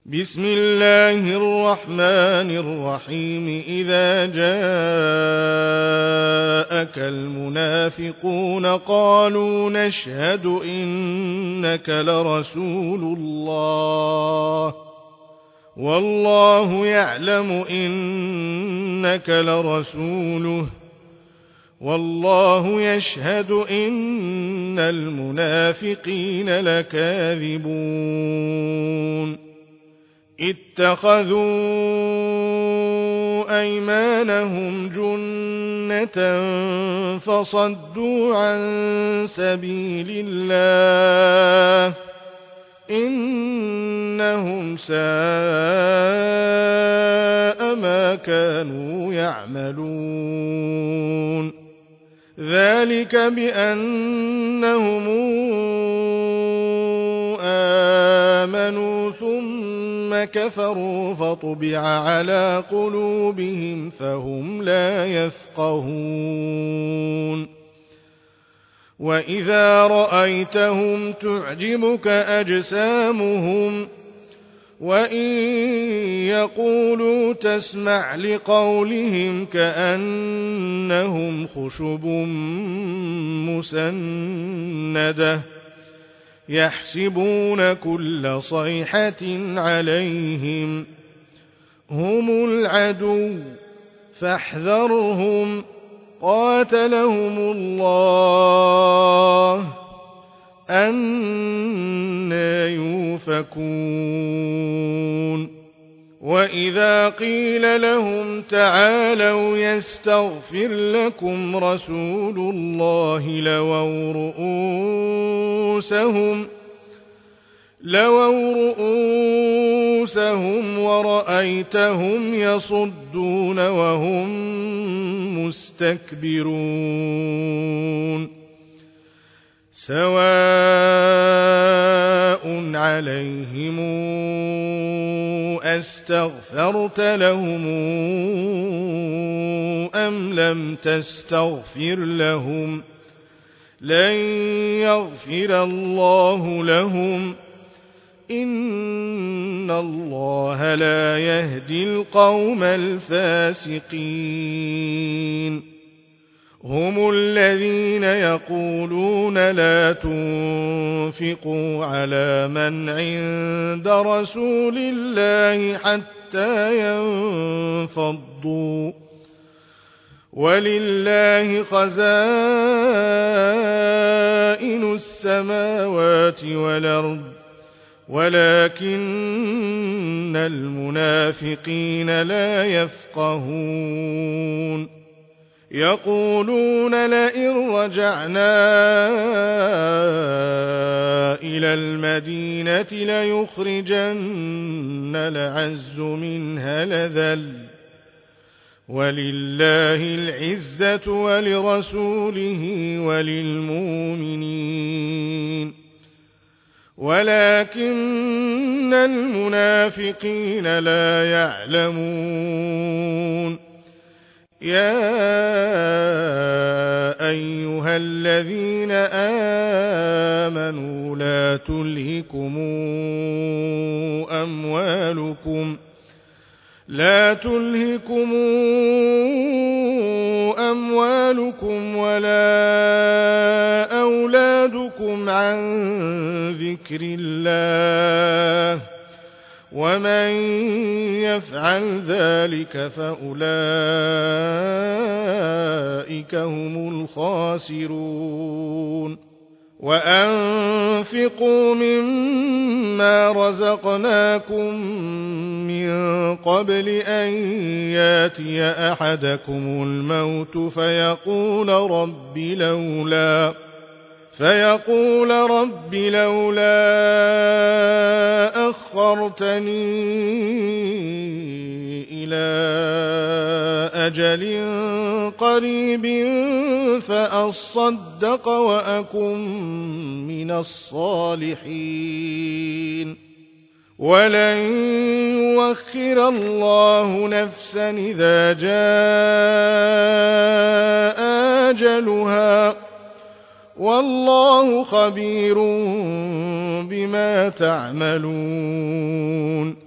بسم الله الرحمن الرحيم إذا جاءك المنافقون قالوا نشهد إنك لرسول الله والله يعلم إنك لرسوله والله يشهد إن المنافقين لكاذبون اتخذوا أيمانهم جنة فصدوا عن سبيل الله إنهم ساء ما كانوا يعملون ذلك بأنهم آمنوا ثم كفروا فطبع على قلوبهم فهم لا يفقهون وإذا رأيتهم تعجبك أجسامهم وإن يقولوا تسمع لقولهم كأنهم خشب مسندة يحسبون كل صيحة عليهم هم العدو فاحذرهم قاتلهم الله أنى يؤفكون وإذا قيل لهم تعالوا يستغفر لكم رسول الله لووا رؤوسهم ورأيتهم يصدون وهم مستكبرون سواء عليهم أستغفرت لهم أم لم تستغفر لهم لن يغفر الله لهم إن الله لا يهدي القوم الفاسقين هم الذين يقولون لا تنفقوا على من عند رسول الله حتى ينفضوا ولله خزائن السماوات والأرض ولكن المنافقين لا يفقهون يقولون لئن رجعنا إلى المدينة ليخرجن الأعز منها الأذل ولله العزة ولرسوله وللمؤمنين ولكن المنافقين لا يعلمون يا أيها الذين آمنوا لا تلهكم أموالكم ولا أولادكم عن ذكر الله ومن يفعل ذلك فأولئك هم الخاسرون وأنفقوا مما رزقناكم من قبل أن ياتي أحدكم الموت فيقول رب لولا أخرتني إلى أجل قريب فأصدق وأكن من الصالحين ولن يؤخر الله نفسا إذا جاء أجلها والله خبير بما تعملون